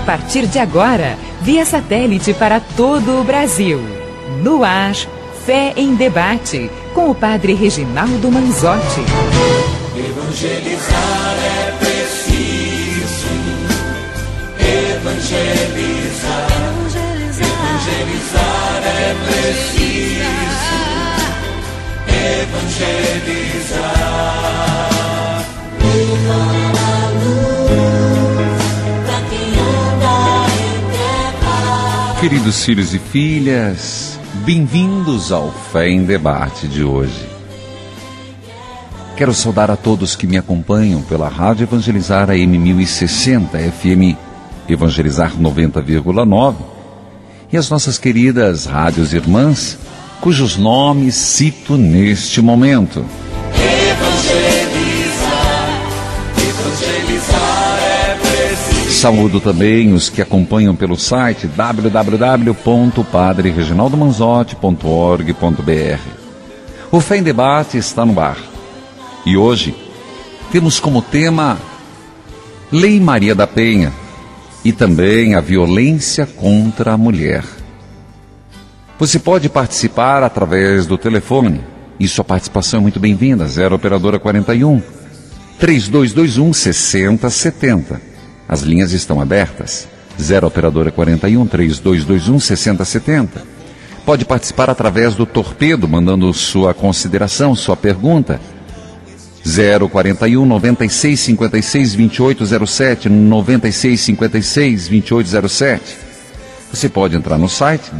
partir de agora, via satélite para todo o Brasil. No ar, Fé em Debate, com o Padre Reginaldo Manzotti. Evangelizar é preciso. Evangelizar. Evangelizar é preciso. Evangelizar. Levar a luz pra quem anda em trevas. Queridos filhos e filhas, bem-vindos ao Fé em Debate de hoje. Quero saudar a todos que me acompanham pela Rádio Evangelizar AM 1060, FM Evangelizar 90,9 e as nossas queridas rádios irmãs, cujos nomes cito neste momento. Evangelizar é preciso. Saúdo também os que acompanham pelo site www.padrereginaldomanzotti.org.br. O Fé em Debate está no ar. E hoje temos como tema Lei Maria da Penha e também a violência contra a mulher. Você pode participar através do telefone e sua participação é muito bem-vinda. 0 Operadora 41 3221 6070. As linhas estão abertas. 0 Operadora 41 3221 6070. Pode participar através do torpedo, mandando sua consideração, sua pergunta. 041 96 56 2807 96 56 2807. Você pode entrar no site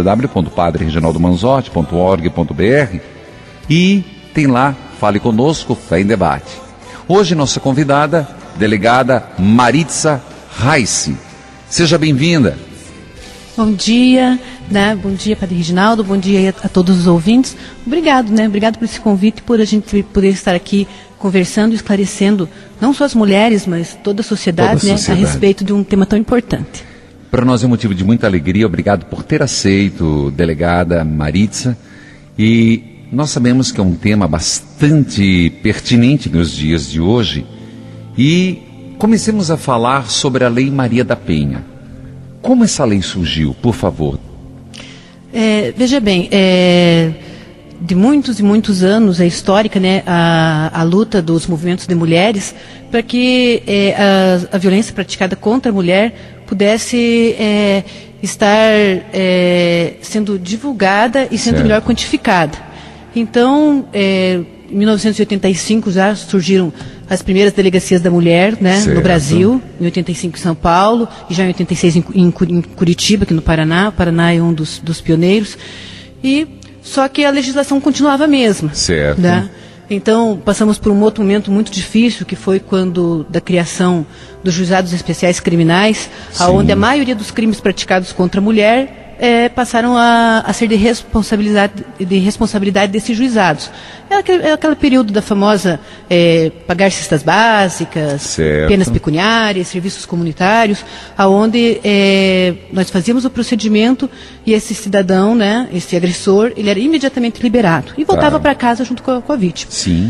www.padrereginaldomanzotti.org.br e tem lá Fale Conosco, Fé em Debate. Hoje nossa convidada, delegada Maritza Reisse. Seja bem-vinda. Bom dia, Bom dia, Padre Reginaldo, bom dia a todos os ouvintes. Obrigado, Obrigado por esse convite, por a gente poder estar aqui conversando, esclarecendo não só as mulheres, mas toda a sociedade, a respeito de um tema tão importante. Para nós é um motivo de muita alegria. Obrigado por ter aceito, delegada Maritza. E nós sabemos que é um tema bastante pertinente nos dias de hoje. E comecemos a falar sobre a Lei Maria da Penha. Como essa lei surgiu, por favor? Veja bem, de muitos e muitos anos é histórica, a luta dos movimentos de mulheres para que a violência praticada contra a mulher pudesse estar sendo divulgada e sendo melhor quantificada. Então, em 1985 já surgiram as primeiras delegacias da mulher, no Brasil, em 85 em São Paulo, e já em 86 em Curitiba, aqui no Paraná. O Paraná é um dos pioneiros. Só que a legislação continuava a mesma. Certo. Então, passamos por um outro momento muito difícil, que foi quando da criação dos juizados especiais criminais, onde a maioria dos crimes praticados contra a mulher passaram a ser de responsabilidade desses juizados. É aquele período da famosa pagar cestas básicas, penas pecuniárias, serviços comunitários, aonde nós fazíamos o procedimento e esse cidadão, esse agressor, ele era imediatamente liberado e voltava para casa junto com a vítima. Sim.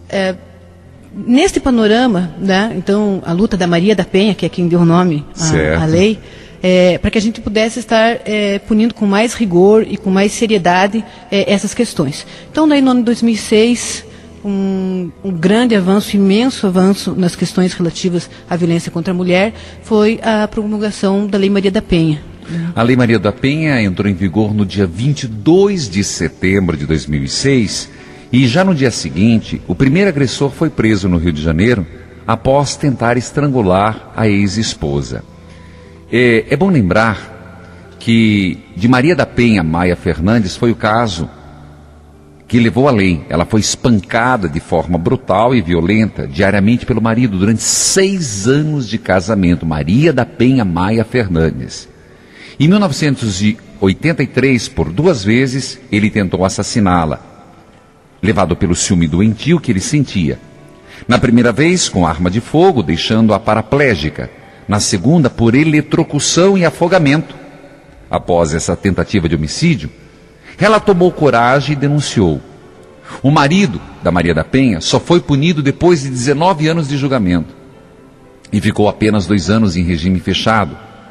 Nesse panorama, então a luta da Maria da Penha, que é quem deu o nome à lei, para que a gente pudesse estar punindo com mais rigor e com mais seriedade essas questões. Então, no ano de 2006, um grande avanço, imenso avanço nas questões relativas à violência contra a mulher foi a promulgação da Lei Maria da Penha. A Lei Maria da Penha entrou em vigor no dia 22 de setembro de 2006 e já no dia seguinte, o primeiro agressor foi preso no Rio de Janeiro após tentar estrangular a ex-esposa. É bom lembrar que de Maria da Penha Maia Fernandes foi o caso que levou à lei. Ela foi espancada de forma brutal e violenta diariamente pelo marido durante 6 anos de casamento. Maria da Penha Maia Fernandes. Em 1983, por 2 vezes, ele tentou assassiná-la, levado pelo ciúme doentio que ele sentia. Na primeira vez, com arma de fogo, deixando-a paraplégica. Na segunda, por eletrocução e afogamento. Após essa tentativa de homicídio, ela tomou coragem e denunciou. O marido da Maria da Penha só foi punido depois de 19 anos de julgamento e ficou apenas 2 anos em regime fechado,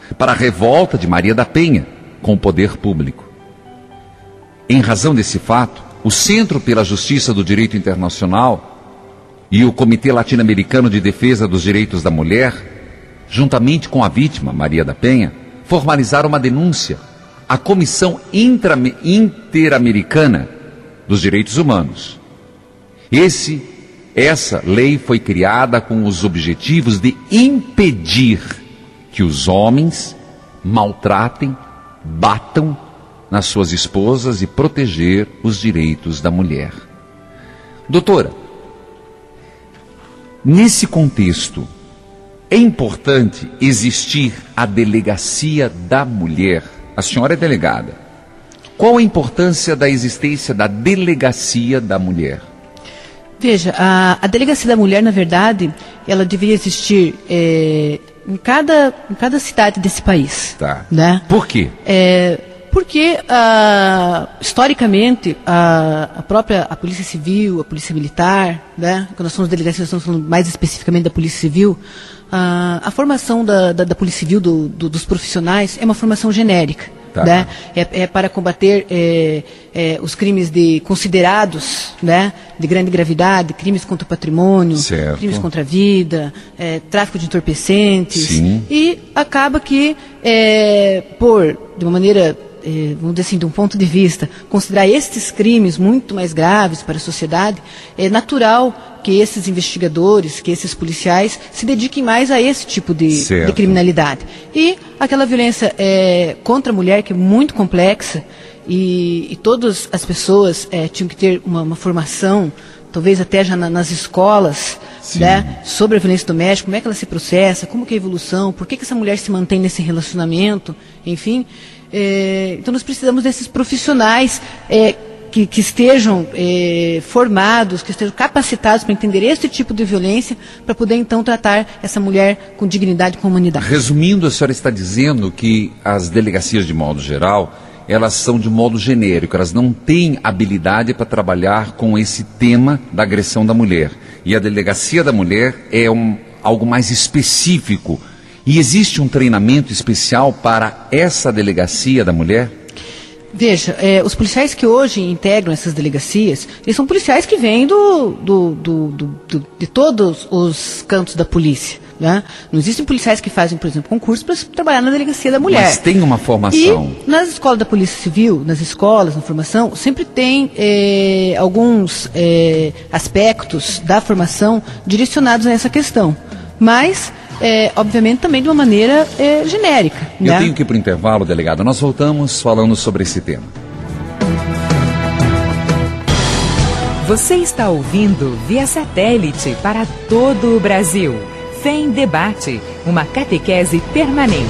para a revolta de Maria da Penha com o poder público. Em razão desse fato, o Centro pela Justiça do Direito Internacional e o Comitê Latino-Americano de Defesa dos Direitos da Mulher, juntamente com a vítima, Maria da Penha, formalizaram uma denúncia à Comissão Interamericana dos Direitos Humanos. Essa lei foi criada com os objetivos de impedir que os homens maltratem, batam nas suas esposas e proteger os direitos da mulher. Doutora, nesse contexto, é importante existir a delegacia da mulher. A senhora é delegada. Qual a importância da existência da delegacia da mulher? Veja, a delegacia da mulher, na verdade, ela deveria existir em cada cidade desse país. Tá. Né? Por quê? Porque, historicamente, a Polícia Civil, a Polícia Militar, né? Quando nós somos delegacia, nós estamos falando mais especificamente da Polícia Civil, a formação da Polícia Civil, dos profissionais, é uma formação genérica. Tá. Né? É para combater os crimes considerados, né? De grande gravidade, crimes contra o patrimônio, certo. Crimes contra a vida, tráfico de entorpecentes. Sim. E acaba que, de uma maneira, vamos dizer assim, de um ponto de vista, considerar estes crimes muito mais graves para a sociedade, é natural que esses investigadores, que esses policiais se dediquem mais a esse tipo de criminalidade. E aquela violência contra a mulher, que é muito complexa, e todas as pessoas tinham que ter uma formação, talvez até já nas escolas, né, sobre a violência doméstica, como é que ela se processa, como que é a evolução, por que essa mulher se mantém nesse relacionamento, enfim. Então nós precisamos desses profissionais que estejam formados, que estejam capacitados para entender esse tipo de violência, para poder então tratar essa mulher com dignidade e com humanidade. Resumindo, a senhora está dizendo que as delegacias, de modo geral, elas são de modo genérico, elas não têm habilidade para trabalhar com esse tema da agressão da mulher. E a delegacia da mulher é algo mais específico. E existe um treinamento especial para essa delegacia da mulher? Veja, os policiais que hoje integram essas delegacias, eles são policiais que vêm de todos os cantos da polícia. Né? Não existem policiais que fazem, por exemplo, concurso para trabalhar na delegacia da mulher. Mas tem uma formação. E nas escolas da Polícia Civil, nas escolas, na formação, sempre tem alguns aspectos da formação direcionados a essa questão. Mas, obviamente, também de uma maneira genérica. Eu né? tenho que ir para o intervalo, delegado. Nós voltamos falando sobre esse tema. Você está ouvindo via satélite para todo o Brasil. Fé em Debate, uma catequese permanente.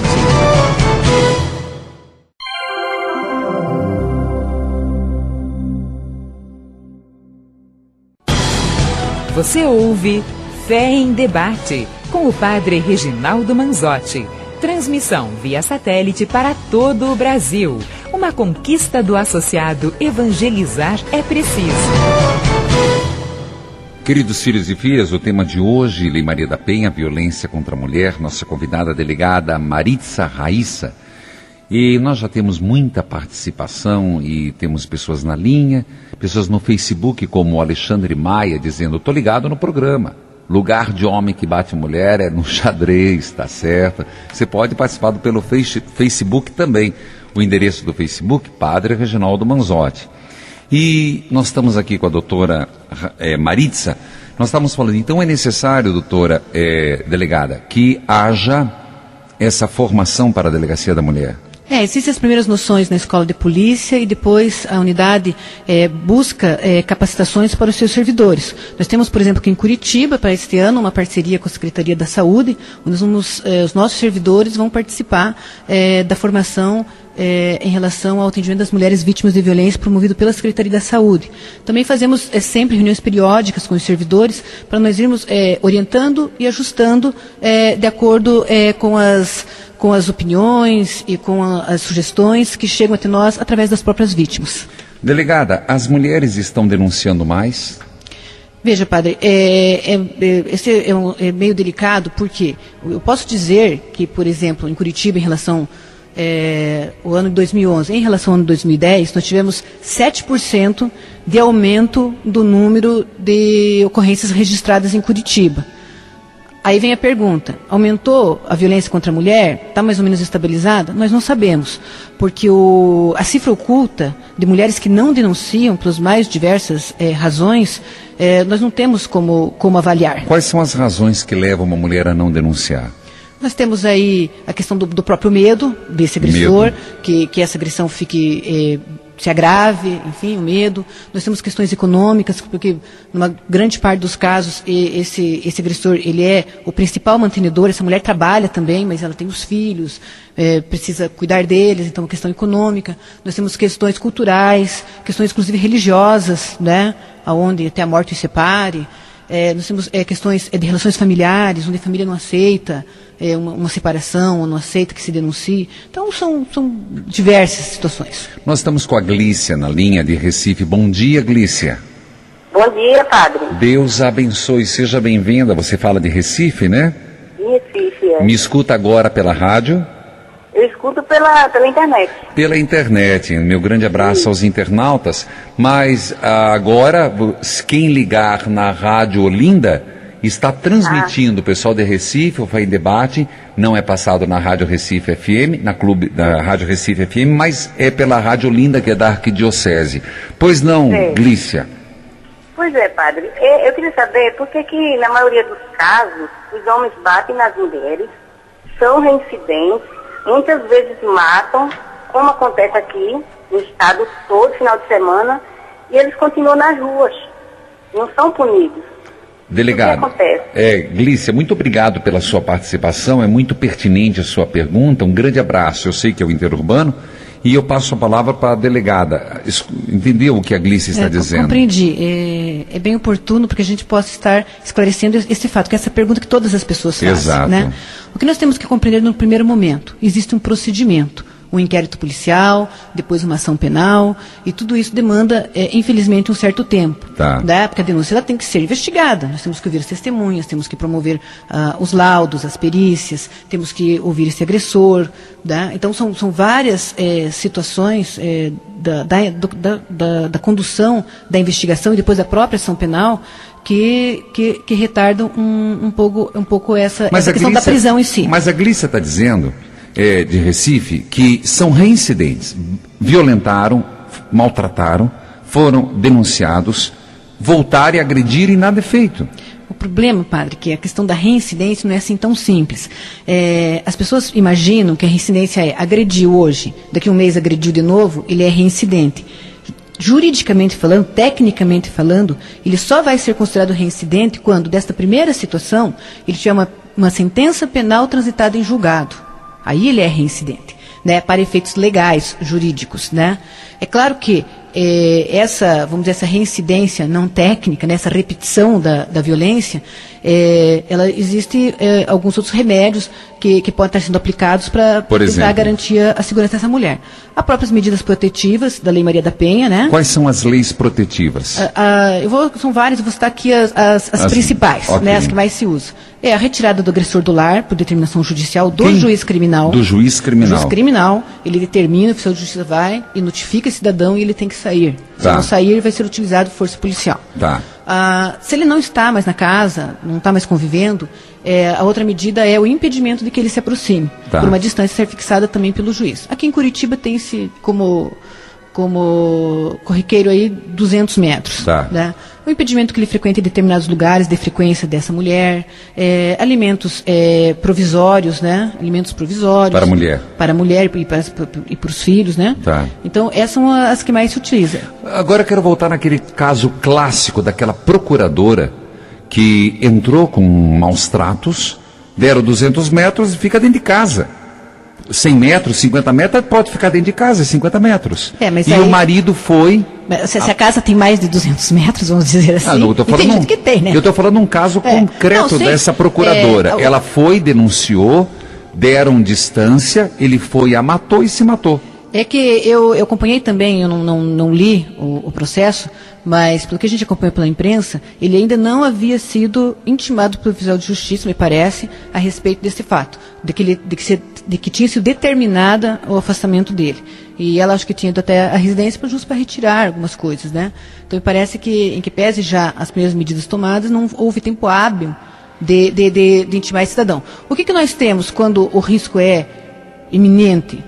Você ouve Fé em Debate, com o padre Reginaldo Manzotti. Transmissão via satélite para todo o Brasil. Uma conquista do associado Evangelizar é Preciso. Queridos filhos e filhas, o tema de hoje, Lei Maria da Penha, violência contra a mulher, nossa convidada delegada Maritza Raissa. E nós já temos muita participação e temos pessoas na linha, pessoas no Facebook como o Alexandre Maia dizendo, estou ligado no programa. Lugar de homem que bate mulher é no xadrez, tá certo? Você pode participar pelo Facebook também. O endereço do Facebook, Padre Reginaldo Manzotti. E nós estamos aqui com a doutora Maritza. Nós estamos falando, então é necessário, doutora delegada, que haja essa formação para a delegacia da mulher. Existem as primeiras noções na escola de polícia e depois a unidade busca capacitações para os seus servidores. Nós temos, por exemplo, aqui em Curitiba, para este ano, uma parceria com a Secretaria da Saúde, onde os nossos servidores vão participar da formação em relação ao atendimento das mulheres vítimas de violência promovido pela Secretaria da Saúde. Também fazemos sempre reuniões periódicas com os servidores para nós irmos orientando e ajustando de acordo com as opiniões e com as sugestões que chegam até nós através das próprias vítimas. Delegada, as mulheres estão denunciando mais? Veja, padre, esse é meio delicado, porque eu posso dizer que, por exemplo, em Curitiba, em relação ao ano de 2011, em relação ao ano de 2010, nós tivemos 7% de aumento do número de ocorrências registradas em Curitiba. Aí vem a pergunta, aumentou a violência contra a mulher? Está mais ou menos estabilizada? Nós não sabemos, porque a cifra oculta de mulheres que não denunciam, pelas mais diversas razões, nós não temos como avaliar. Quais são as razões que levam uma mulher a não denunciar? Nós temos aí a questão do próprio medo desse agressor, que essa agressão se agrave, enfim, o medo. Nós temos questões econômicas, porque numa grande parte dos casos esse agressor, ele é o principal mantenedor. Essa mulher trabalha também, mas ela tem os filhos, precisa cuidar deles, então uma questão econômica. Nós temos questões culturais, questões inclusive religiosas, né, aonde até a morte os separe. Nós temos questões de relações familiares, onde a família não aceita uma separação, ou não aceita que se denuncie. Então, são diversas situações. Nós estamos com a Glícia na linha de Recife. Bom dia, Glícia. Bom dia, padre. Deus abençoe, seja bem-vinda. Você fala de Recife, né? Recife, Me escuta agora pela rádio? Eu escuto pela internet. Pela internet. Meu grande abraço aos internautas. Mas agora, quem ligar na Rádio Olinda está transmitindo o pessoal de Recife, o Fé em Debate. Não é passado na Rádio Recife FM, da Rádio Recife FM, mas é pela Rádio Olinda, que é da Arquidiocese. Pois não, Glícia? Pois é, padre. Eu queria saber por que na maioria dos casos os homens batem nas mulheres, são reincidentes, muitas vezes matam, como acontece aqui no estado todo, final de semana, e eles continuam nas ruas, não são punidos. Delegado, O que acontece? Glícia, muito obrigado pela sua participação, é muito pertinente a sua pergunta, um grande abraço. Eu sei que é o interurbano e eu passo a palavra para a delegada. Entendeu o que a Glícia está dizendo? Compreendi. É bem oportuno porque a gente possa estar esclarecendo esse fato, que é essa pergunta que todas as pessoas fazem. Exato. Né? O que nós temos que compreender no primeiro momento, existe um procedimento. Um inquérito policial, depois uma ação penal, e tudo isso demanda, infelizmente, um certo tempo. Tá. Né? Porque a denúncia ela tem que ser investigada. Nós temos que ouvir as testemunhas, temos que promover os laudos, as perícias, temos que ouvir esse agressor. Né? Então, são várias situações da condução da investigação e depois da própria ação penal que retardam um pouco essa questão da prisão em si. Mas a Glícia está dizendo... de Recife, que são reincidentes, violentaram, maltrataram, foram denunciados, voltaram a agredir e nada é feito. O problema, padre, que a questão da reincidência não é assim tão simples. As pessoas imaginam que a reincidência é agrediu hoje, daqui a um mês agrediu de novo, ele é reincidente. Juridicamente falando, tecnicamente falando, ele só vai ser considerado reincidente quando, desta primeira situação, ele tiver uma sentença penal transitada em julgado. Aí ele é reincidente, né, para efeitos legais, jurídicos, né? É claro que essa reincidência não técnica, né, essa repetição da violência, ela existe alguns outros remédios que podem estar sendo aplicados para tentar garantir a segurança dessa mulher. As próprias medidas protetivas da Lei Maria da Penha, né? Quais são as leis protetivas? São várias, eu vou citar aqui as principais, okay, né, as que mais se usam. A retirada do agressor do lar, por determinação judicial do juiz criminal. Do juiz criminal. O juiz criminal, ele determina, o oficial de justiça vai e notifica esse cidadão e ele tem que sair. Se não sair, vai ser utilizado força policial. Tá. Se ele não está mais na casa, não está mais convivendo, a outra medida é o impedimento de que ele se aproxime, por uma distância ser fixada também pelo juiz. Aqui em Curitiba tem-se como corriqueiro aí 200 metros. Né? O impedimento que ele frequente determinados lugares de frequência dessa mulher, alimentos provisórios, né? Alimentos provisórios. Para a mulher. Para a mulher e para os filhos, né? Então, essas são as que mais se utilizam. Agora eu quero voltar naquele caso clássico daquela procuradora que entrou com maus tratos, deram 200 metros e fica dentro de casa. 100 metros, 50 metros, pode ficar dentro de casa, 50 metros. Mas e aí, o marido foi... Se a casa tem mais de 200 metros, vamos dizer assim, não, eu tô falando que tem, né? Eu estou falando um caso concreto dessa procuradora. Ela foi, denunciou, deram distância, ele foi, a matou e se matou. É que eu acompanhei também, eu não li o processo, mas pelo que a gente acompanha pela imprensa, ele ainda não havia sido intimado pelo oficial de justiça, me parece, a respeito desse fato, de que tinha sido determinada o afastamento dele. E ela acho que tinha ido até a residência justo para retirar algumas coisas, né? Então me parece que, em que pese já as primeiras medidas tomadas, não houve tempo hábil de intimar esse cidadão. O que nós temos quando o risco é iminente?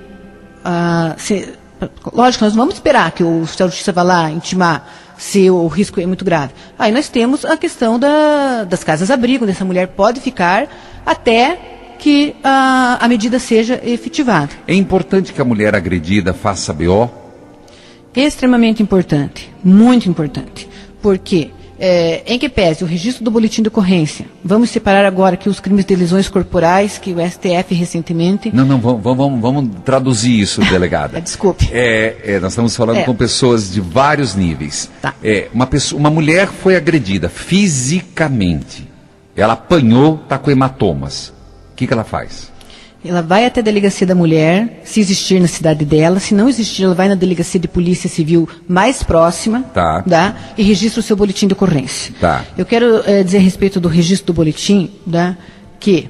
Lógico, nós não vamos esperar que o oficial de justiça vá lá intimar se o risco é muito grave. Aí nós temos a questão das casas-abrigo, onde essa mulher pode ficar até que a medida seja efetivada. É importante que a mulher agredida faça BO? Extremamente importante, muito importante, porque em que pese o registro do boletim de ocorrência, vamos separar agora aqui os crimes de lesões corporais, que o STF recentemente... Não, vamos traduzir isso, delegada. Desculpe. Nós estamos falando com pessoas de vários níveis. Tá. Uma mulher foi agredida fisicamente, ela apanhou, está com hematomas. O que ela faz? Ela vai até a delegacia da mulher, se existir na cidade dela. Se não existir, ela vai na delegacia de polícia civil mais próxima, tá, e registra o seu boletim de ocorrência. Tá. Eu quero dizer a respeito do registro do boletim, que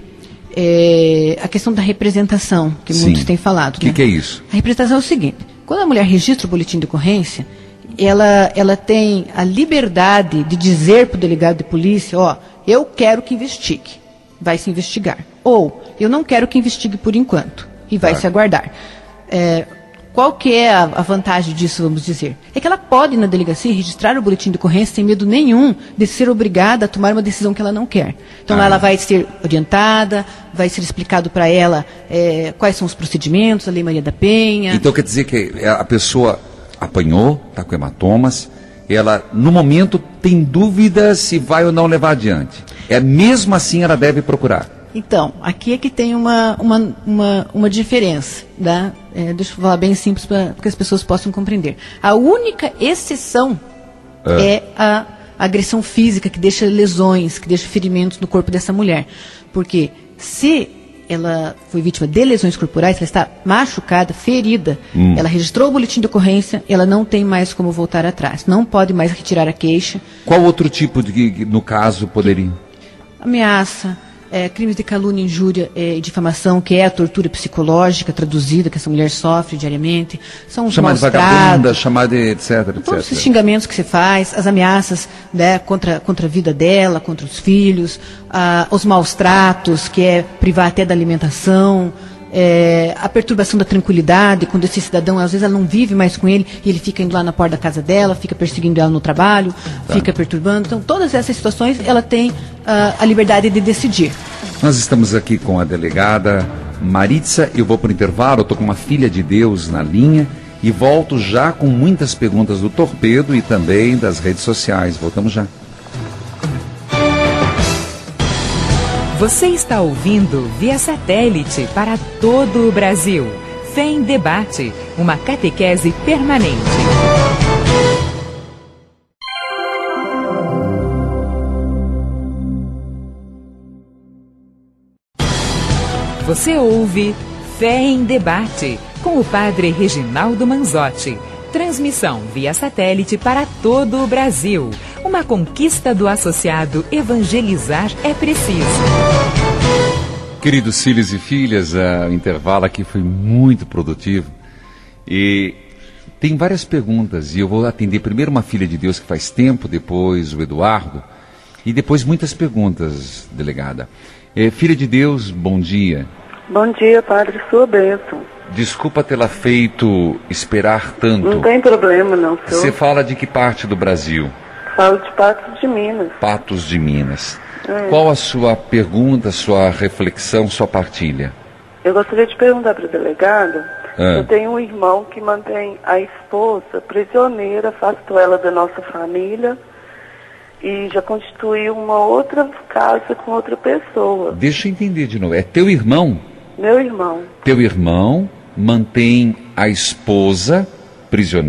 a questão da representação, que muitos têm falado. O que é isso? A representação é o seguinte: quando a mulher registra o boletim de ocorrência, ela tem a liberdade de dizer para o delegado de polícia, eu quero que investigue. Vai se investigar. Ou, eu não quero que investigue por enquanto. E vai se aguardar. Qual que é a vantagem disso, vamos dizer? É que ela pode, na delegacia, registrar o boletim de ocorrência sem medo nenhum de ser obrigada a tomar uma decisão que ela não quer. Então, ela vai ser orientada, vai ser explicado para ela quais são os procedimentos, a Lei Maria da Penha. Então, quer dizer que a pessoa apanhou, está com hematomas, ela, no momento, tem dúvida se vai ou não levar adiante. Mesmo assim, ela deve procurar. Então, aqui é que tem uma diferença. Deixa eu falar bem simples para que as pessoas possam compreender. A única exceção é a agressão física, que deixa lesões, que deixa ferimentos no corpo dessa mulher. Porque se ela foi vítima de lesões corporais, ela está machucada, ferida, ela registrou o boletim de ocorrência, ela não tem mais como voltar atrás. Não pode mais retirar a queixa. Qual outro tipo de, no caso, poderia? Ameaça, crimes de calúnia, injúria e difamação, que é a tortura psicológica traduzida que essa mulher sofre diariamente. São os chamar de vagabunda, chamar de etc. Todos esses xingamentos que você faz, as ameaças contra a vida dela, contra os filhos, os maus tratos, que é privar até da alimentação, a perturbação da tranquilidade, quando esse cidadão, às vezes ela não vive mais com ele, e ele fica indo lá na porta da casa dela, fica perseguindo ela no trabalho, fica perturbando. Então, todas essas situações, ela tem a liberdade de decidir. Nós estamos aqui com a delegada Maritza, eu vou para o intervalo, eu estou com uma filha de Deus na linha, e volto já com muitas perguntas do Torpedo e também das redes sociais. Voltamos já. Você está ouvindo via satélite para todo o Brasil. Fé em Debate, uma catequese permanente. Você ouve Fé em Debate, com o padre Reginaldo Manzotti. Transmissão via satélite para todo o Brasil. Uma conquista do associado Evangelizar é Preciso. Queridos filhos e filhas, o intervalo aqui foi muito produtivo. E tem várias perguntas. E eu vou atender primeiro uma filha de Deus que faz tempo, depois o Eduardo. E depois muitas perguntas, delegada. Filha de Deus, bom dia. Bom dia, padre, sua bênção. Desculpa tê-la feito esperar tanto. Não tem problema, não, senhor. Você fala de que parte do Brasil? Falo de Patos de Minas. Patos de Minas. Qual a sua pergunta, sua reflexão, sua partilha? Eu gostaria de perguntar para a delegada. Eu tenho um irmão que mantém a esposa prisioneira, afastou ela da nossa família e já constituiu uma outra casa com outra pessoa. Deixa eu entender de novo. É teu irmão? Meu irmão. Teu irmão mantém a esposa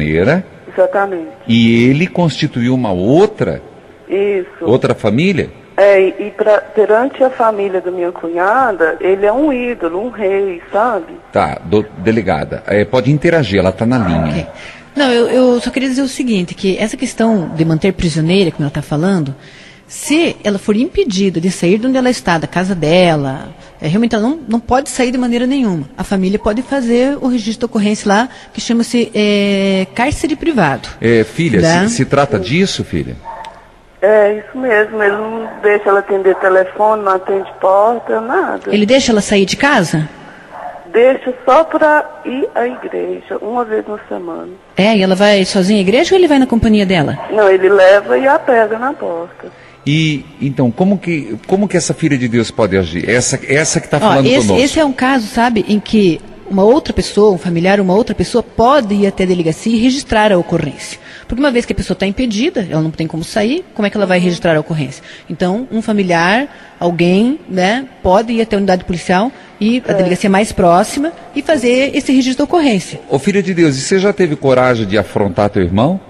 prisioneira. Exatamente. E ele constituiu uma outra? Isso. Outra família? Perante a família da minha cunhada, ele é um ídolo, um rei, sabe? Tá, delegada, pode interagir, ela está na linha. Okay. Não, eu só queria dizer o seguinte, que essa questão de manter prisioneira, como ela está falando, se ela for impedida de sair de onde ela está, da casa dela, realmente ela não pode sair de maneira nenhuma. A família pode fazer o registro de ocorrência lá, que chama-se cárcere privado. Filha, né? se trata disso, filha? É, isso mesmo, ele não deixa ela atender telefone, não atende porta, nada. Ele deixa ela sair de casa? Deixa só para ir à igreja, uma vez na semana. E ela vai sozinha à igreja ou ele vai na companhia dela? Não, ele leva e a pega na porta. E, então, como que essa filha de Deus pode agir? Essa que está falando conosco. Esse é um caso, sabe, em que uma outra pessoa, um familiar, uma outra pessoa pode ir até a delegacia e registrar a ocorrência. Porque uma vez que a pessoa está impedida, ela não tem como sair, como é que ela vai registrar a ocorrência? Então, um familiar, alguém, né, pode ir até a unidade policial e a delegacia mais próxima e fazer esse registro da ocorrência. Ô filha de Deus, e você já teve coragem de afrontar teu irmão?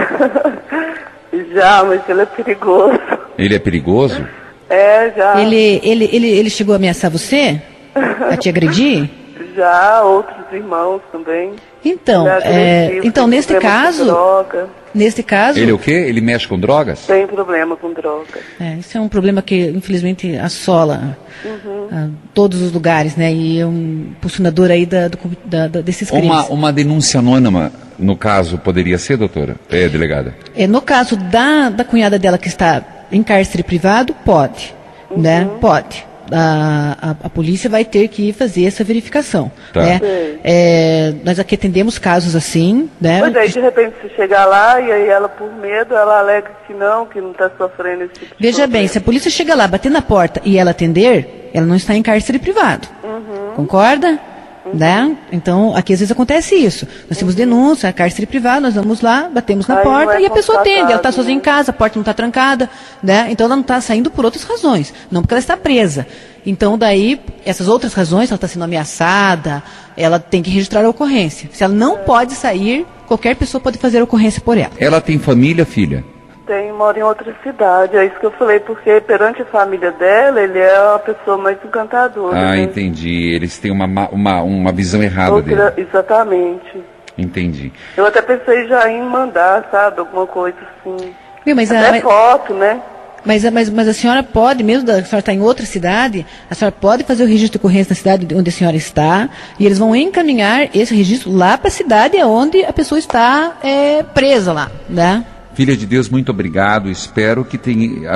Já, mas ele é perigoso. Ele é perigoso? Já. Ele chegou a ameaçar você? A te agredir? Já, outros irmãos também. Então, neste caso... Ele o quê? Ele mexe com drogas? Tem problema com drogas. Isso é um problema que, infelizmente, assola todos os lugares, né? E é um impulsionador aí desses crimes. Uma denúncia anônima, no caso, poderia ser, doutora? Delegada? No caso da cunhada dela que está em cárcere privado, pode, né? Pode. A polícia vai ter que fazer essa verificação. Tá. Né? Nós aqui atendemos casos assim, né? Pois é, de repente se chegar lá e aí ela, por medo, ela alega que não está sofrendo esse tipo de Veja bem, se a polícia chegar lá, bater na porta e ela atender, ela não está em cárcere privado. Concorda? Né? Então, aqui às vezes acontece isso. Nós temos denúncia, cárcere privado, nós vamos lá, batemos na porta e a pessoa atende. Ela está sozinha em casa, a porta não está trancada, né? Então ela não está saindo por outras razões, não porque ela está presa. Então, daí, essas outras razões, ela está sendo ameaçada, ela tem que registrar a ocorrência. Se ela não pode sair, qualquer pessoa pode fazer a ocorrência por ela. Ela tem família, filha? Mora em outra cidade, é isso que eu falei, porque perante a família dela, ele é a pessoa mais encantadora. Ah, né? entendi. Eles têm uma visão errada dele. Exatamente. Entendi. Eu até pensei já em mandar, sabe, alguma coisa assim. Mas foto, né? Mas a senhora pode, mesmo a senhora está em outra cidade, a senhora pode fazer o registro de ocorrência na cidade onde a senhora está, e eles vão encaminhar esse registro lá para a cidade onde a pessoa está presa lá, né? Filha de Deus, muito obrigado. Espero que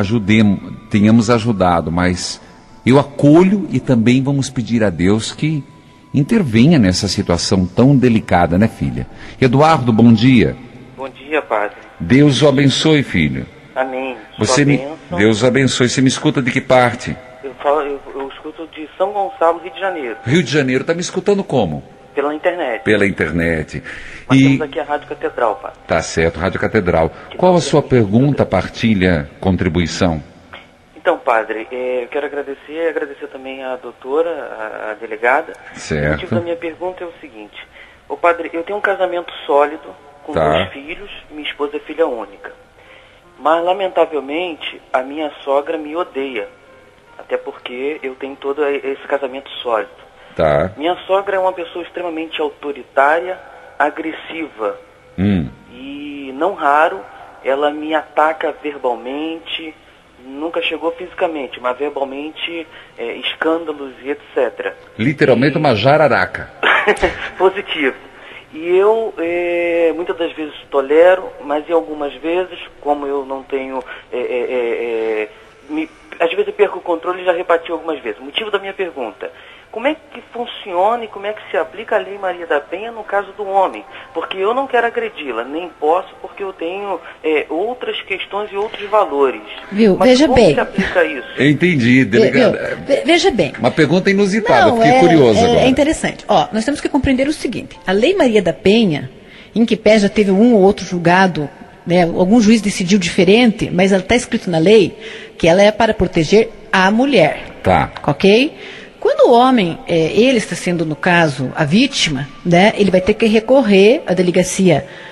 tenhamos ajudado, mas eu acolho e também vamos pedir a Deus que intervenha nessa situação tão delicada, né, filha? Eduardo, bom dia. Bom dia, padre. Deus o abençoe, filho. Amém. Deus o abençoe. Você me escuta de que parte? Eu escuto de São Gonçalo, Rio de Janeiro. Rio de Janeiro. Está me escutando como? Pela internet. Pela internet. Nós temos aqui a Rádio Catedral, padre. Tá certo, Rádio Catedral. Qual a sua pergunta, partilha, contribuição? Então, padre, eu quero agradecer também a doutora, a delegada. Certo. O motivo da minha pergunta é o seguinte. Ô, padre, eu tenho um casamento sólido com 2 filhos, minha esposa é filha única. Mas, lamentavelmente, a minha sogra me odeia. Até porque eu tenho todo esse casamento sólido. Tá. Minha sogra é uma pessoa extremamente autoritária, agressiva. E, não raro, ela me ataca verbalmente, nunca chegou fisicamente, mas verbalmente, escândalos e etc. Literalmente uma jararaca. Positivo. E eu, muitas das vezes tolero, mas em algumas vezes, como eu não tenho... às vezes eu perco o controle e já rebati algumas vezes. O motivo da minha pergunta: como é que funciona e como é que se aplica a Lei Maria da Penha no caso do homem? Porque eu não quero agredi-la, nem posso, porque eu tenho outras questões e outros valores. Viu? Mas Veja como bem. se aplica isso? Entendi, delegada. Veja bem. Uma pergunta inusitada, Não, fiquei curioso agora. É interessante. Nós temos que compreender o seguinte: a Lei Maria da Penha, em que pé já teve um ou outro julgado, né, algum juiz decidiu diferente, mas ela está escrito na lei que ela é para proteger a mulher. Tá. Ok? Quando o homem, ele está sendo, no caso, a vítima, né, ele vai ter que recorrer à delegacia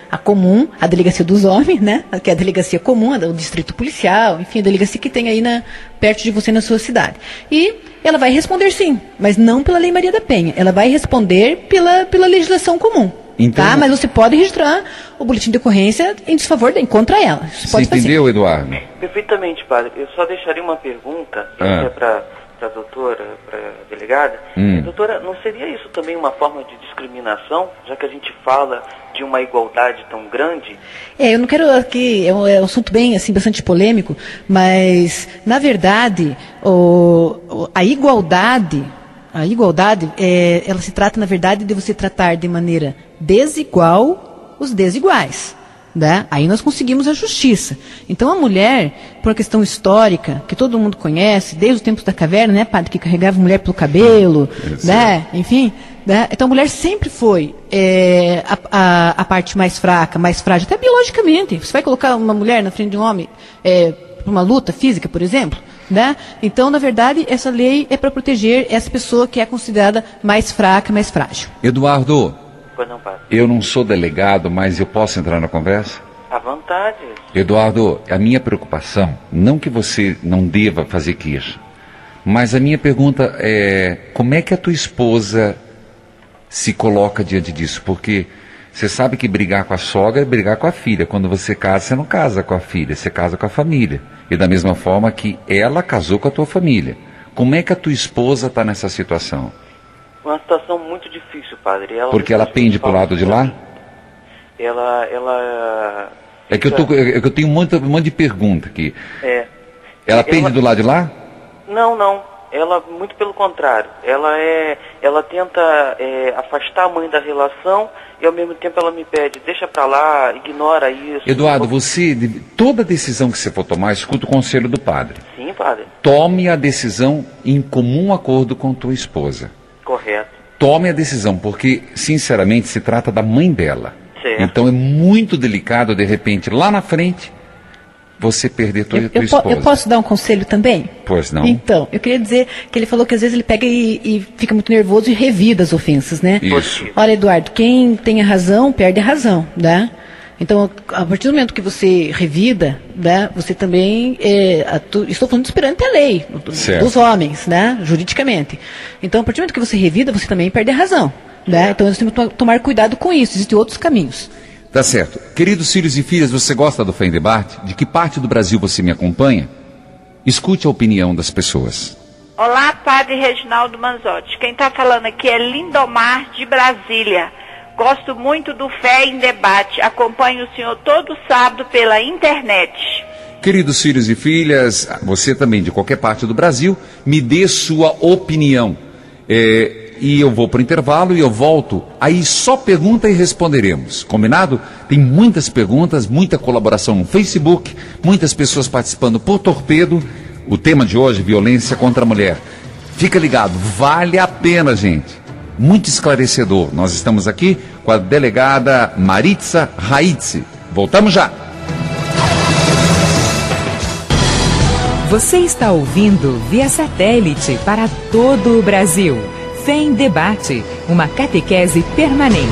a comum, a delegacia dos homens, né? Que é a delegacia comum, o distrito policial, enfim, a delegacia que tem aí perto de você na sua cidade. E ela vai responder sim, mas não pela Lei Maria da Penha. Ela vai responder pela legislação comum. Então, tá? Mas você pode registrar o boletim de ocorrência em desfavor contra ela. Isso pode fazer. Entendeu, Eduardo? Perfeitamente, padre. Eu só deixaria uma pergunta para a doutora, para a delegada. Doutora, não seria isso também uma forma de discriminação, já que a gente fala de uma igualdade tão grande? Eu não quero aqui, é um assunto bem, assim, bastante polêmico, mas, na verdade, a igualdade, ela se trata, na verdade, de você tratar de maneira desigual os desiguais. Né? Aí nós conseguimos a justiça. Então a mulher, por uma questão histórica, que todo mundo conhece, desde os tempos da caverna, né, padre, que carregava a mulher pelo cabelo, né? Enfim, né? Então a mulher sempre foi a parte mais fraca, mais frágil, até biologicamente. Você vai colocar uma mulher na frente de um homem uma luta física, por exemplo? Né? Então, na verdade, essa lei é para proteger essa pessoa que é considerada mais fraca, mais frágil. Eduardo, Não, padre. eu não sou delegado, mas eu posso entrar na conversa? À vontade. Eduardo, a minha preocupação, não que você não deva fazer queixa, mas a minha pergunta é, como é que a tua esposa se coloca diante disso? Porque você sabe que brigar com a sogra é brigar com a filha. Quando você casa, você não casa com a filha, você casa com a família. E da mesma forma que ela casou com a tua família. Como é que a tua esposa está nessa situação? Uma situação muito difícil, padre. Porque ela pende para o lado de lá? Ela... É que eu tenho um monte de pergunta aqui. Ela pende do lado de lá? Não. Ela, muito pelo contrário. Ela tenta afastar a mãe da relação e ao mesmo tempo ela me pede, deixa pra lá, ignora isso. Eduardo, toda decisão que você for tomar, escuta o conselho do padre. Sim, padre. Tome a decisão em comum acordo com tua esposa. Correto. Tome a decisão, porque, sinceramente, se trata da mãe dela. Certo. Então é muito delicado, de repente, lá na frente, você perder tua esposa. Eu posso dar um conselho também? Pois não. Então, eu queria dizer que ele falou que às vezes ele pega e fica muito nervoso e revida as ofensas, né? Isso. Olha, Eduardo, quem tem a razão, perde a razão, né? Então, a partir do momento que você revida, né, você também, estou falando perante a lei, dos homens, né, juridicamente. Então, a partir do momento que você revida, você também perde a razão, né? Então, nós temos que tomar cuidado com isso, existem outros caminhos. Tá certo. Queridos filhos e filhas, você gosta do Fé em Debate? De que parte do Brasil você me acompanha? Escute a opinião das pessoas. Olá, padre Reginaldo Manzotti. Quem está falando aqui é Lindomar de Brasília. Gosto muito do Fé em Debate. Acompanho o senhor todo sábado pela internet. Queridos filhos e filhas, você também de qualquer parte do Brasil, me dê sua opinião. E eu vou para o intervalo e eu volto. Aí só pergunta e responderemos. Combinado? Tem muitas perguntas, muita colaboração no Facebook, muitas pessoas participando por torpedo. O tema de hoje, violência contra a mulher. Fica ligado, vale a pena, gente. Muito esclarecedor. Nós estamos aqui com a delegada Maritza Raitzi. Voltamos já. Você está ouvindo via satélite para todo o Brasil. Fé em Debate, uma catequese permanente.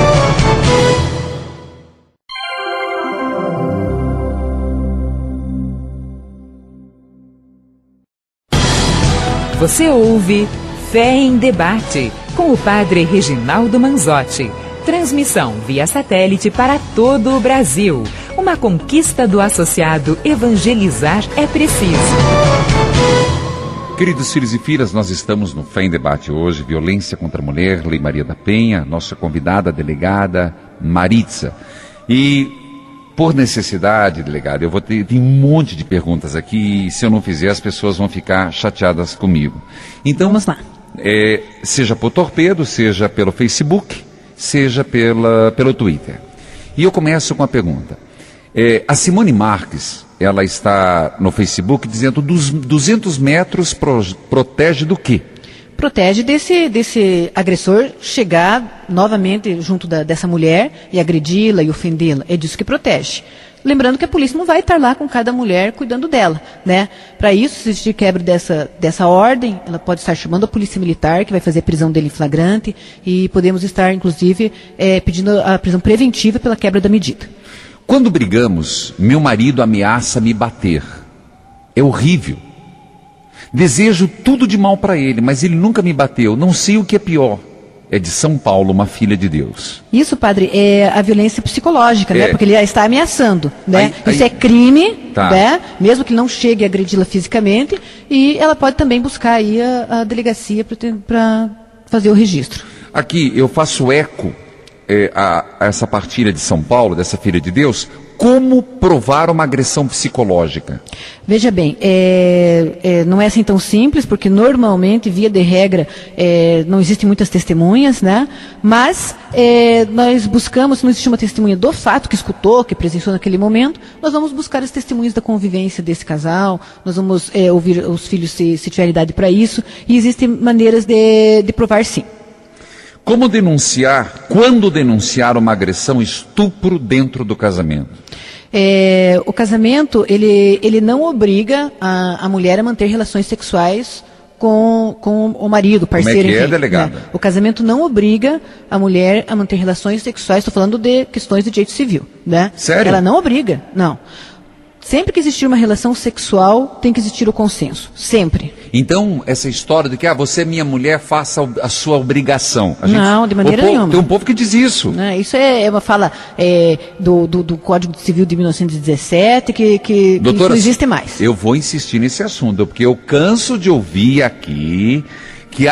Você ouve Fé em Debate, com o padre Reginaldo Manzotti. Transmissão via satélite para todo o Brasil. Uma conquista do associado Evangelizar é Preciso. Queridos filhos e filhas, nós estamos no Fé em Debate hoje, violência contra a mulher, Lei Maria da Penha, nossa convidada, a delegada Maritza. E, por necessidade, delegada, eu vou ter um monte de perguntas aqui, e se eu não fizer, as pessoas vão ficar chateadas comigo. Então, vamos lá. Seja por torpedo, seja pelo Facebook, seja pelo Twitter. E eu começo com a pergunta. A Simone Marques, ela está no Facebook dizendo dos 200 metros protege do quê? Protege desse agressor chegar novamente junto dessa mulher e agredi-la e ofendê-la. É disso que protege. Lembrando que a polícia não vai estar lá com cada mulher cuidando dela, né? Para isso, se existir quebra dessa ordem, ela pode estar chamando a polícia militar, que vai fazer a prisão dele em flagrante, e podemos estar, inclusive, pedindo a prisão preventiva pela quebra da medida. Quando brigamos, meu marido ameaça me bater. É horrível. Desejo tudo de mal para ele, mas ele nunca me bateu. Não sei o que é pior. É de São Paulo, uma filha de Deus. Isso, padre, é a violência psicológica, né? Porque ele está ameaçando, né? Isso é crime, tá, né? Mesmo que não chegue a agredi-la fisicamente, e ela pode também buscar aí a delegacia para fazer o registro. Aqui, eu faço eco a essa partilha de São Paulo, dessa filha de Deus. Como provar uma agressão psicológica? Veja bem, não é assim tão simples, porque normalmente, via de regra, não existem muitas testemunhas, né? Mas nós buscamos, se não existe uma testemunha do fato que escutou, que presenciou naquele momento, nós vamos buscar as testemunhas da convivência desse casal, nós vamos ouvir os filhos se tiver idade para isso, e existem maneiras de provar sim. Como denunciar, quando denunciar uma agressão, estupro dentro do casamento? O casamento, ele não obriga a mulher a manter relações sexuais com o marido, o parceiro. Como é que enfim, delegada? Né? O casamento não obriga a mulher a manter relações sexuais, estou falando de questões de direito civil, né? Sério? Ela não obriga, não. Sempre que existir uma relação sexual, tem que existir o consenso. Sempre. Então, essa história de que você é minha mulher, faça a sua obrigação. Não, de maneira nenhuma. Tem um povo que diz isso. Isso é uma fala do Código Civil de 1917, que Doutora, não existe mais. Eu vou insistir nesse assunto, porque eu canso de ouvir aqui que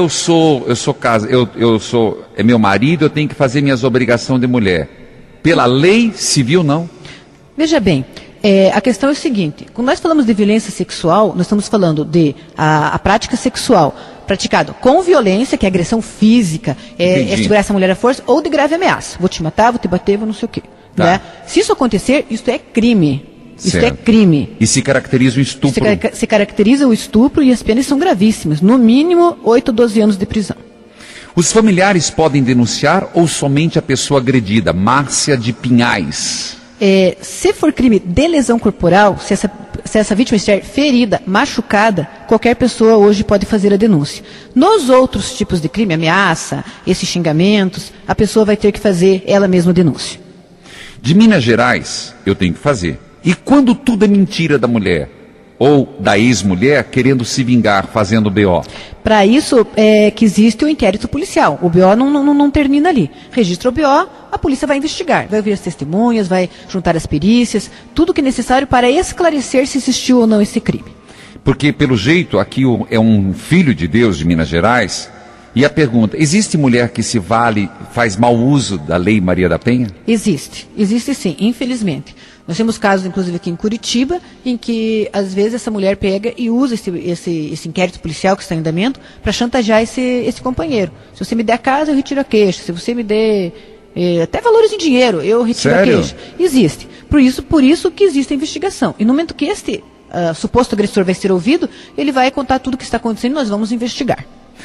é meu marido, eu tenho que fazer minhas obrigações de mulher. Pela lei civil, não. Veja bem, a questão é o seguinte, quando nós falamos de violência sexual, nós estamos falando de a prática sexual praticada com violência, que é agressão física, segurar essa mulher à força, ou de grave ameaça. Vou te matar, vou te bater, vou não sei o quê. Tá. Né? Se isso acontecer, isso é crime. Isso certo. é crime. E se caracteriza o estupro? Se caracteriza o estupro e as penas são gravíssimas. No mínimo, 8 a 12 anos de prisão. Os familiares podem denunciar ou somente a pessoa agredida? Márcia de Pinhais. Se for crime de lesão corporal, se essa vítima estiver ferida, machucada, qualquer pessoa hoje pode fazer a denúncia. Nos outros tipos de crime, ameaça, esses xingamentos, a pessoa vai ter que fazer ela mesma a denúncia. De Minas Gerais, eu tenho que fazer. E quando tudo é mentira da mulher? Ou da ex-mulher querendo se vingar, fazendo BO? Para isso que existe o inquérito policial. O BO não termina ali. Registra o BO, a polícia vai investigar. Vai ouvir as testemunhas, vai juntar as perícias, tudo que é necessário para esclarecer se existiu ou não esse crime. Porque, pelo jeito, aqui é um filho de Deus de Minas Gerais. E a pergunta, existe mulher que faz mau uso da Lei Maria da Penha? Existe sim, infelizmente. Nós temos casos, inclusive, aqui em Curitiba, em que, às vezes, essa mulher pega e usa esse inquérito policial que está em andamento para chantagear esse companheiro. Se você me der a casa, eu retiro a queixa. Se você me der até valores em dinheiro, eu retiro a queixa. Existe. Por isso que existe a investigação. E no momento que este suposto agressor vai ser ouvido, ele vai contar tudo o que está acontecendo e nós vamos investigar.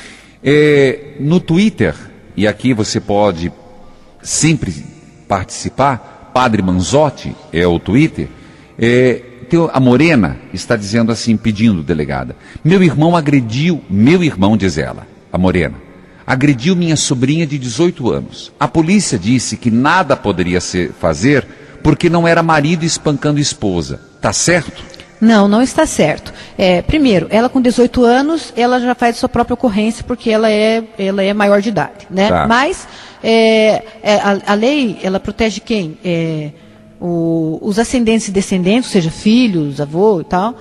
No Twitter, e aqui você pode sempre participar, Padre Manzotti é o Twitter, a Morena está dizendo assim, pedindo, delegada, meu irmão, diz ela, a Morena, agrediu minha sobrinha de 18 anos. A polícia disse que nada poderia fazer porque não era marido espancando esposa. Tá certo? Não está certo. Primeiro, ela com 18 anos, ela já faz sua própria ocorrência porque ela é maior de idade, né? Tá. Mas a lei, ela protege quem? Os ascendentes e descendentes, ou seja, filhos, avô e tal.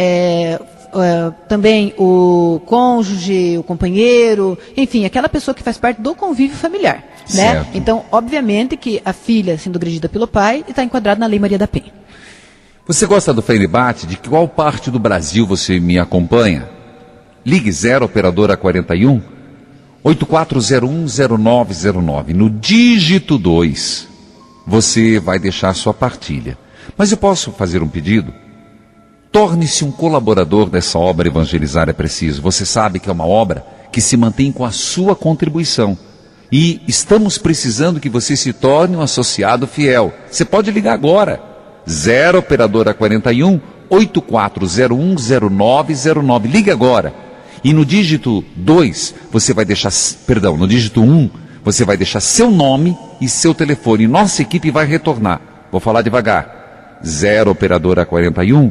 Também o cônjuge, o companheiro, enfim, aquela pessoa que faz parte do convívio familiar, né? Então, obviamente que a filha sendo agredida pelo pai está enquadrada na Lei Maria da Penha. Você gosta do Fé em Debate? De qual parte do Brasil você me acompanha? Ligue 0 operadora 41 84010909. No dígito 2, você vai deixar sua partilha. Mas eu posso fazer um pedido? Torne-se um colaborador dessa obra Evangelizar é Preciso. Você sabe que é uma obra que se mantém com a sua contribuição. E estamos precisando que você se torne um associado fiel. Você pode ligar agora. 0 operadora 41 84010909. Ligue agora. E no dígito 2, você vai deixar, no dígito 1, você vai deixar seu nome e seu telefone. Nossa equipe vai retornar. Vou falar devagar. 0 operadora 41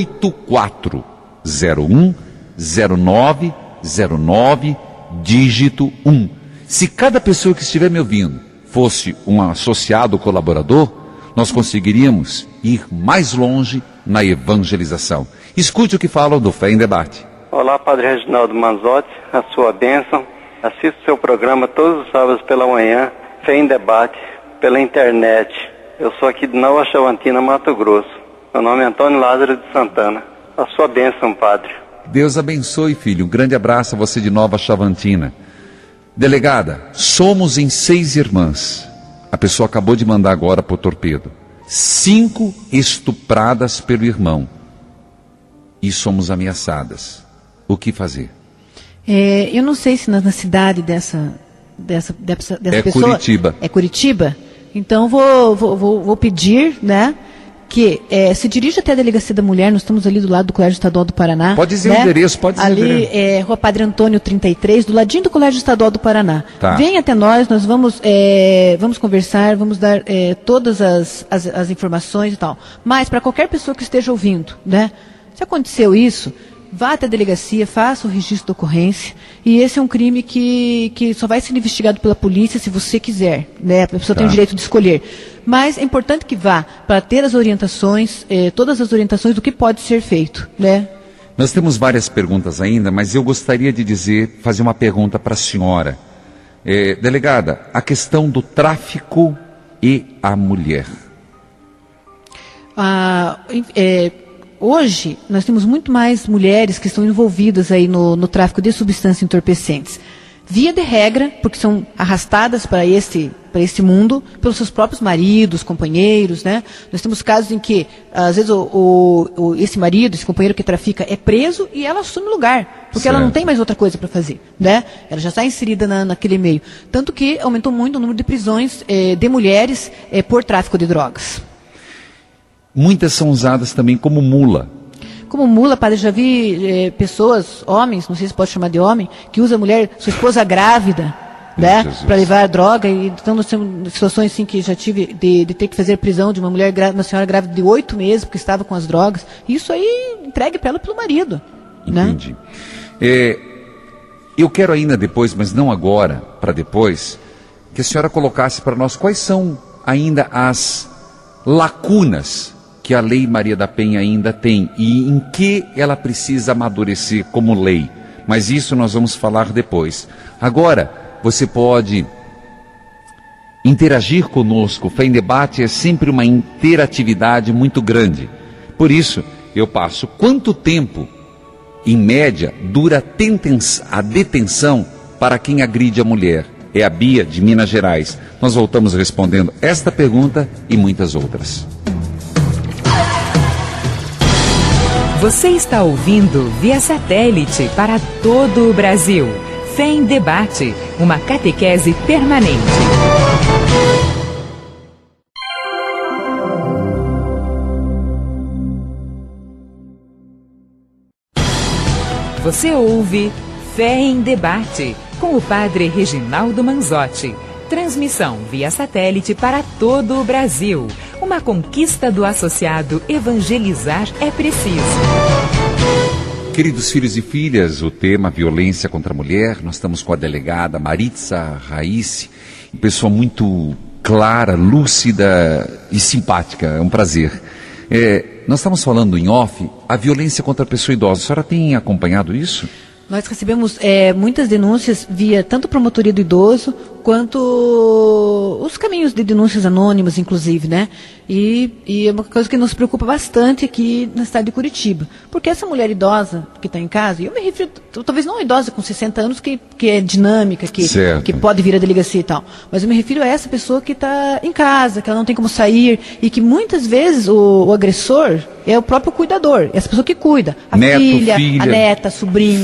84010909, dígito 1. Se cada pessoa que estiver me ouvindo fosse um associado colaborador, nós conseguiríamos ir mais longe na evangelização. Escute o que falam do Fé em Debate. Olá, Padre Reginaldo Manzotti, a sua bênção. Assisto seu programa todos os sábados pela manhã, Fé em Debate, pela internet. Eu sou aqui de Nova Chavantina, Mato Grosso. Meu nome é Antônio Lázaro de Santana. A sua bênção, Padre. Deus abençoe, filho. Um grande abraço a você de Nova Chavantina. Delegada, somos em 6 irmãs. A pessoa acabou de mandar agora por torpedo. 5 estupradas pelo irmão. E somos ameaçadas. O que fazer? Eu não sei se na cidade dessa pessoa... Curitiba. É Curitiba? Então vou pedir, né, que se dirija até a Delegacia da Mulher. Nós estamos ali do lado do Colégio Estadual do Paraná. Pode dizer, né? O endereço, pode dizer. Ali é Rua Padre Antônio 33, do ladinho do Colégio Estadual do Paraná. Tá. Venha até nós vamos conversar, vamos dar todas as informações e tal. Mas para qualquer pessoa que esteja ouvindo, né, se aconteceu isso, vá até a delegacia, faça o registro da ocorrência. E esse é um crime que só vai ser investigado pela polícia se você quiser, né? A pessoa tem o direito de escolher. Mas é importante que vá para ter as orientações, todas as orientações do que pode ser feito, né? Nós temos várias perguntas ainda, mas eu gostaria de fazer uma pergunta para a senhora. Delegada, a questão do tráfico e a mulher. Hoje, nós temos muito mais mulheres que estão envolvidas aí no tráfico de substâncias entorpecentes. Via de regra, porque são arrastadas para esse mundo pelos seus próprios maridos, companheiros, né? Nós temos casos em que, às vezes, esse marido, esse companheiro que trafica é preso e ela assume o lugar, porque ela não tem mais outra coisa para fazer, né? Ela já está inserida naquele meio. Tanto que aumentou muito o número de prisões de mulheres por tráfico de drogas. Muitas são usadas também como mula. Como mula, padre, já vi pessoas, homens, não sei se pode chamar de homem, que usa a mulher, sua esposa grávida, né, para levar droga. E então nós temos situações assim que já tive de ter que fazer prisão de uma mulher, uma senhora grávida de 8 meses porque estava com as drogas. Isso aí entregue para ela pelo marido. Entendi. Né? Eu quero ainda depois, mas não agora, para depois, que a senhora colocasse para nós quais são ainda as lacunas que a Lei Maria da Penha ainda tem e em que ela precisa amadurecer como lei. Mas isso nós vamos falar depois. Agora, você pode interagir conosco. Fé em Debate é sempre uma interatividade muito grande. Por isso, eu passo quanto tempo, em média, dura a detenção para quem agride a mulher. É a Bia, de Minas Gerais. Nós voltamos respondendo esta pergunta e muitas outras. Você está ouvindo via satélite para todo o Brasil. Fé em Debate, uma catequese permanente. Você ouve Fé em Debate, com o padre Reginaldo Manzotti. Transmissão via satélite para todo o Brasil. Uma conquista do associado Evangelizar é Preciso. Queridos filhos e filhas, o tema violência contra a mulher, nós estamos com a delegada Maritza Raísse, uma pessoa muito clara, lúcida e simpática, é um prazer. Nós estamos falando em off, a violência contra a pessoa idosa, a senhora tem acompanhado isso? Nós recebemos muitas denúncias via tanto a promotoria do idoso, quanto os caminhos de denúncias anônimas, inclusive, né? E é uma coisa que nos preocupa bastante aqui na cidade de Curitiba. Porque essa mulher idosa que está em casa, e eu me refiro, talvez não a idosa com 60 anos, que é dinâmica, que pode vir à delegacia e tal, mas eu me refiro a essa pessoa que está em casa, que ela não tem como sair, e que muitas vezes o agressor é o próprio cuidador, essa pessoa que cuida, a filha, a neta, a sobrinha,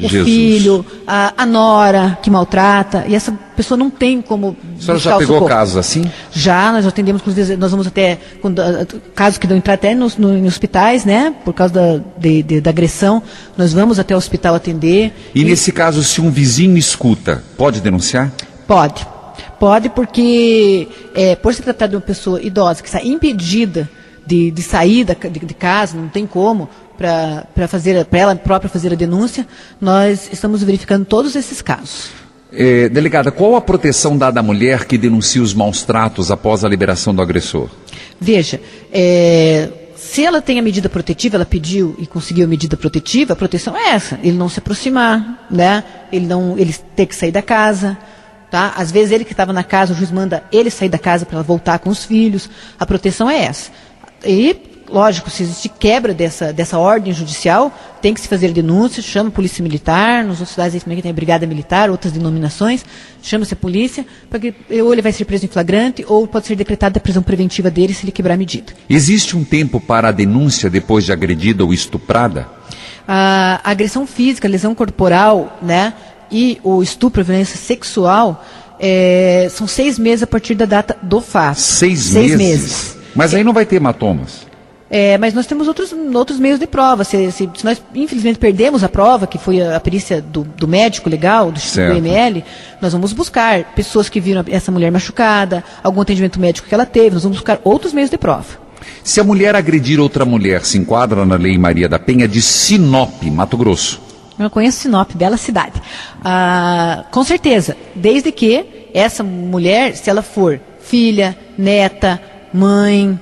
o filho, a nora que maltrata, e essa pessoa não tem como. A senhora já pegou casos assim? Já, nós atendemos, inclusive, nós vamos até, casos que dão entrar até nos hospitais, né, por causa da agressão, nós vamos até o hospital atender. E nesse caso, se um vizinho escuta, pode denunciar? Pode, porque por se tratar de uma pessoa idosa que está impedida de sair de casa, não tem como, para ela própria fazer a denúncia, nós estamos verificando todos esses casos. Delegada, qual a proteção dada à mulher que denuncia os maus tratos após a liberação do agressor? Veja, se ela tem a medida protetiva, ela pediu e conseguiu a medida protetiva, a proteção é essa, ele não se aproximar, né? Ele ter que sair da casa. Tá? Às vezes ele que estava na casa, o juiz manda ele sair da casa para ela voltar com os filhos. A proteção é essa. E, lógico, se existe quebra dessa ordem judicial, tem que se fazer denúncia, chama a polícia militar, nos outros cidades também tem a brigada militar, outras denominações, chama-se a polícia, porque ou ele vai ser preso em flagrante, ou pode ser decretada a prisão preventiva dele se ele quebrar a medida. Existe um tempo para a denúncia depois de agredida ou estuprada? A agressão física, a lesão corporal, né? E o estupro, a violência sexual, são 6 meses a partir da data do fato. 6 meses? Mas aí não vai ter hematomas? Mas nós temos outros meios de prova. Se nós, infelizmente, perdemos a prova, que foi a perícia do médico legal, do Instituto ML, nós vamos buscar pessoas que viram essa mulher machucada, algum atendimento médico que ela teve, nós vamos buscar outros meios de prova. Se a mulher agredir outra mulher, se enquadra na Lei Maria da Penha de Sinop, Mato Grosso? Eu conheço Sinop, bela cidade. Com certeza, desde que essa mulher, se ela for filha, neta, mãe,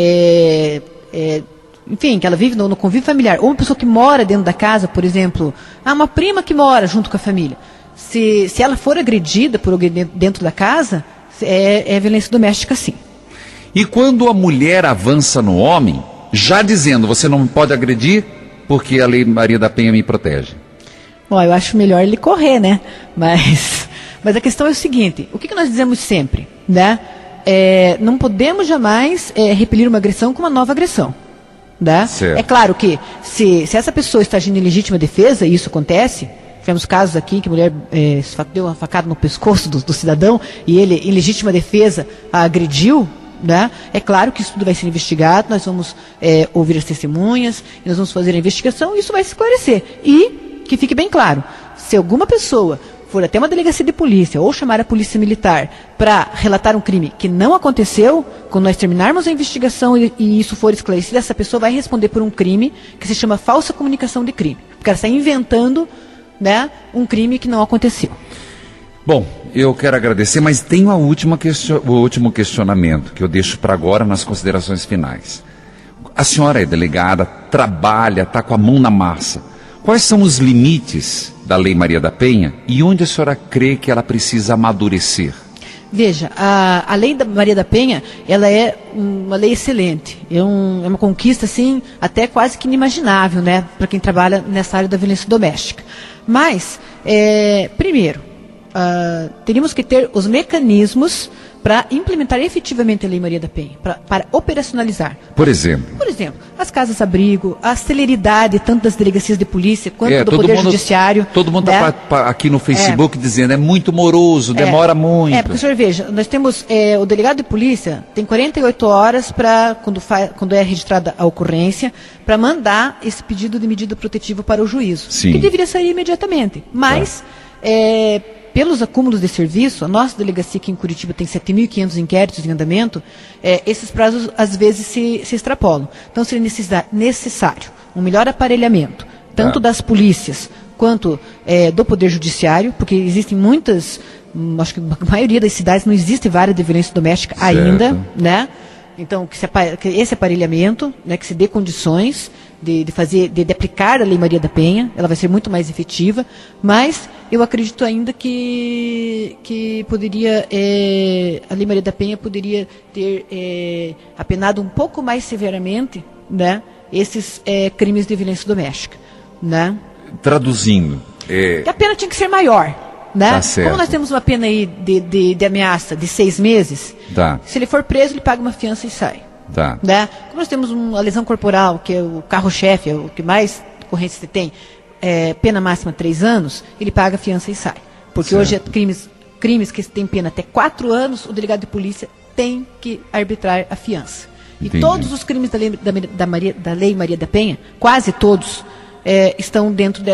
enfim, que ela vive no convívio familiar, ou uma pessoa que mora dentro da casa, por exemplo, uma prima que mora junto com a família, se ela for agredida por alguém dentro da casa, é violência doméstica, sim. E quando a mulher avança no homem, já dizendo, você não pode agredir, porque a Lei Maria da Penha me protege? Bom, eu acho melhor ele correr, né? Mas a questão é o seguinte, o que nós dizemos sempre, né? Não podemos jamais repelir uma agressão com uma nova agressão. Né? É claro que se essa pessoa está agindo em legítima defesa, e isso acontece, tivemos casos aqui que a mulher deu uma facada no pescoço do cidadão e ele, em legítima defesa, a agrediu, né? É claro que isso tudo vai ser investigado, nós vamos ouvir as testemunhas, nós vamos fazer a investigação e isso vai se esclarecer. E que fique bem claro, se alguma pessoa for até uma delegacia de polícia ou chamar a polícia militar para relatar um crime que não aconteceu, quando nós terminarmos a investigação e isso for esclarecido, essa pessoa vai responder por um crime que se chama falsa comunicação de crime. Porque ela está inventando, né, um crime que não aconteceu. Bom, eu quero agradecer, mas tem o último questionamento que eu deixo para agora nas considerações finais. A senhora é delegada, trabalha, está com a mão na massa. Quais são os limites da Lei Maria da Penha e onde a senhora crê que ela precisa amadurecer? Veja, a Lei da Maria da Penha, ela é uma lei excelente. É uma conquista, assim, até quase que inimaginável, né, para quem trabalha nessa área da violência doméstica. Mas, primeiro, teríamos que ter os mecanismos para implementar efetivamente a Lei Maria da Penha, para operacionalizar. Por exemplo, as casas-abrigo, a celeridade tanto das delegacias de polícia quanto do Poder Judiciário. Todo mundo está aqui no Facebook dizendo, é muito moroso, demora muito. Porque o senhor veja, nós temos, o delegado de polícia tem 48 horas para, quando é registrada a ocorrência, para mandar esse pedido de medida protetiva para o juízo. Sim. Que deveria sair imediatamente. Mas, pelos acúmulos de serviço, a nossa delegacia aqui em Curitiba tem 7.500 inquéritos em andamento, esses prazos às vezes se extrapolam. Então seria necessário um melhor aparelhamento, tanto das polícias quanto do Poder Judiciário, porque existem muitas, acho que na maioria das cidades não existe vara de violência doméstica ainda, né? Então, que esse aparelhamento, né, que se dê condições de aplicar a Lei Maria da Penha, ela vai ser muito mais efetiva, mas eu acredito ainda que poderia, a Lei Maria da Penha poderia ter apenado um pouco mais severamente, né, esses crimes de violência doméstica. Né? Traduzindo. A pena tinha que ser maior. Né? Tá certo. Como nós temos uma pena aí de ameaça de 6 meses, se ele for preso, ele paga uma fiança e sai. Né? Como nós temos uma lesão corporal, que é o carro-chefe, é o que mais ocorrência você tem, pena máxima 3 anos, ele paga fiança e sai. Porque certo. Hoje crimes que têm pena até 4 anos, o delegado de polícia tem que arbitrar a fiança. Entendi. E todos os crimes da Lei Maria da Penha, quase todos, estão dentro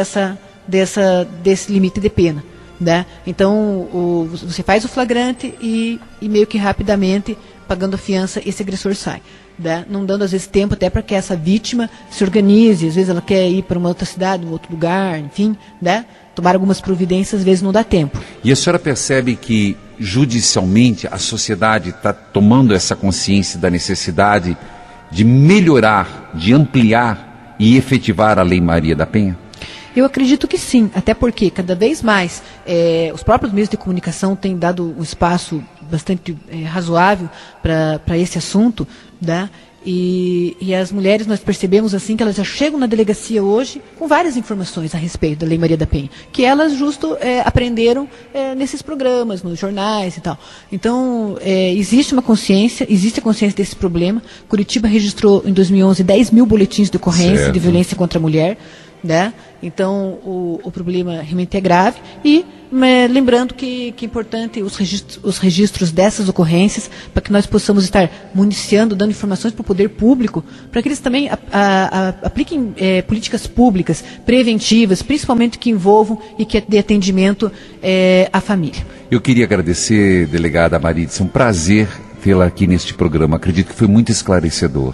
desse limite de pena. Né? Então, você faz o flagrante e meio que rapidamente, pagando a fiança, esse agressor sai. Né? Não dando, às vezes, tempo até para que essa vítima se organize. Às vezes ela quer ir para uma outra cidade, um outro lugar, enfim, né? Tomar algumas providências, às vezes não dá tempo. E a senhora percebe que, judicialmente, a sociedade está tomando essa consciência da necessidade de melhorar, de ampliar e efetivar a Lei Maria da Penha? Eu acredito que sim, até porque cada vez mais os próprios meios de comunicação têm dado um espaço bastante razoável para esse assunto, né? E as mulheres, nós percebemos assim que elas já chegam na delegacia hoje com várias informações a respeito da Lei Maria da Penha, que elas justo aprenderam nesses programas, nos jornais e tal. Então, existe a consciência desse problema. Curitiba registrou em 2011 10 mil boletins de ocorrência de violência contra a mulher. Né? Então, o problema realmente é grave e lembrando que é importante os registros dessas ocorrências para que nós possamos estar municiando, dando informações para o poder público, para que eles também apliquem políticas públicas preventivas, principalmente que envolvam e que dê atendimento à família. Eu queria agradecer, delegada Marides, é um prazer tê-la aqui neste programa. Acredito que foi muito esclarecedor.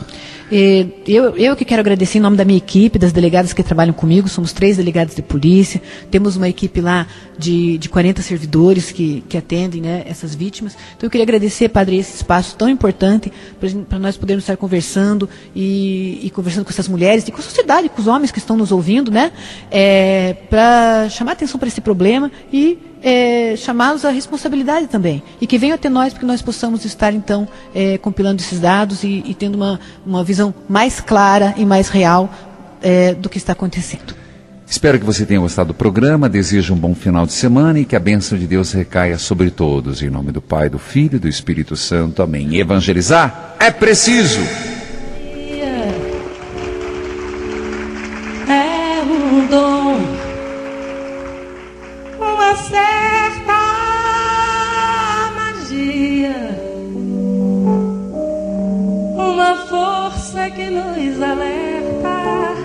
Eu que quero agradecer em nome da minha equipe, das delegadas que trabalham comigo, somos 3 delegados de polícia, temos uma equipe lá de 40 servidores que atendem, né, essas vítimas. Então eu queria agradecer, padre, esse espaço tão importante para nós podermos estar conversando e conversando com essas mulheres e com a sociedade, com os homens que estão nos ouvindo, né, para chamar atenção para esse problema e chamá-los à responsabilidade também. E que venham até nós, para que nós possamos estar, então, compilando esses dados e tendo uma visão mais clara e mais real do que está acontecendo. Espero que você tenha gostado do programa, desejo um bom final de semana e que a bênção de Deus recaia sobre todos. Em nome do Pai, do Filho e do Espírito Santo. Amém. Evangelizar é preciso. É um dom, uma certa magia, uma força que nos alerta,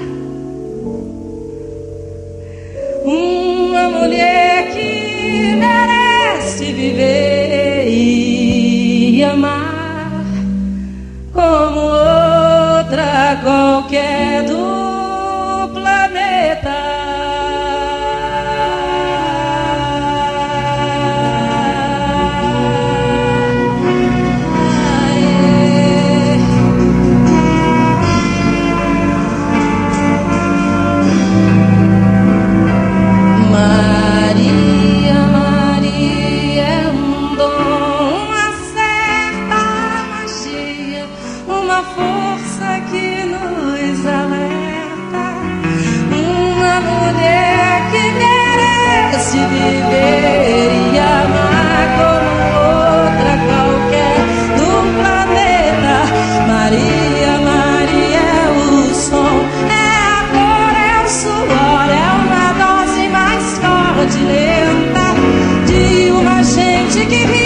uma mulher que merece viver e amar como outra qualquer do planeta. Viver e amar como outra qualquer do planeta. Maria, Maria é o som, é a cor, é o suor, é uma dose mais forte, lenta de uma gente que